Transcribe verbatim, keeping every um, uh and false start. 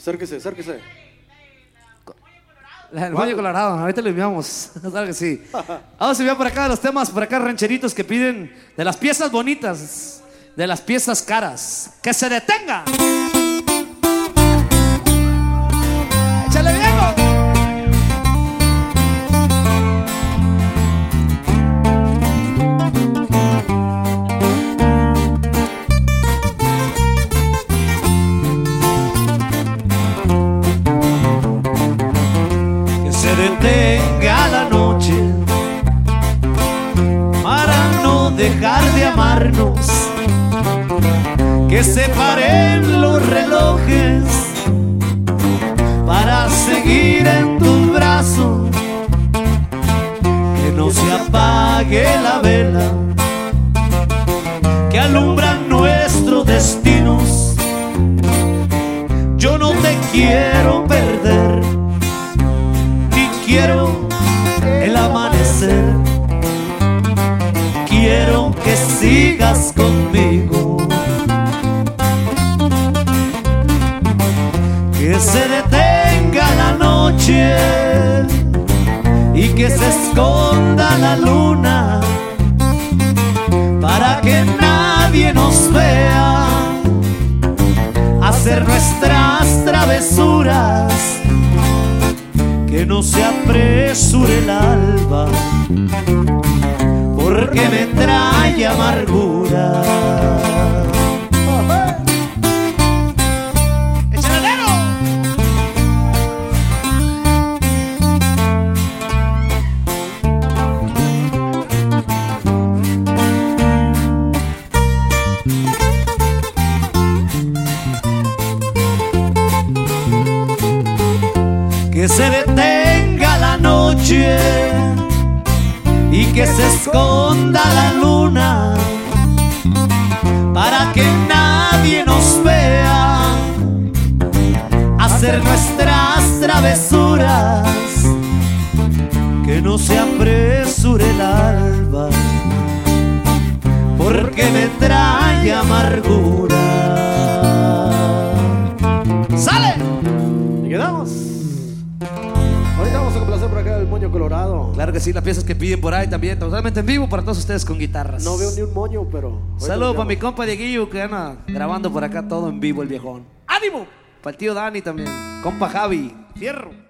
Acérquese, acérquese. El moño colorado, ahorita lo enviamos. Claro que sí. Vamos a enviar por acá los temas, por acá rancheritos que piden de las piezas bonitas, de las piezas caras. ¡Que se detenga! ¡Échale viejo! Se detenga la noche para no dejar de amarnos, que se paren los relojes para seguir en tu brazo, que no se apague la vela que alumbra nuestros destinos. Yo no te quiero perder, quiero el amanecer, quiero que sigas conmigo, que se detenga la noche y que se esconda la luna, para que nadie nos vea hacer nuestras travesuras. Que no se apresure el alba, porque me trae amargura. ¡Echaladero! Que se detenga la noche y que se esconda la luna, para que nadie nos vea hacer nuestras travesuras. Que no se apresure el alba, porque me trae amargura. ¡Sale! Y quedamos. Ahorita vamos a complacer por acá el moño colorado. Claro que sí, las piezas que piden por ahí también, totalmente en vivo para todos ustedes con guitarras. No veo ni un moño, pero... Saludos para mi compa Dieguillo que anda grabando por acá todo en vivo el viejón. ¡Ánimo! Para el tío Dani también. Compa Javi. Fierro.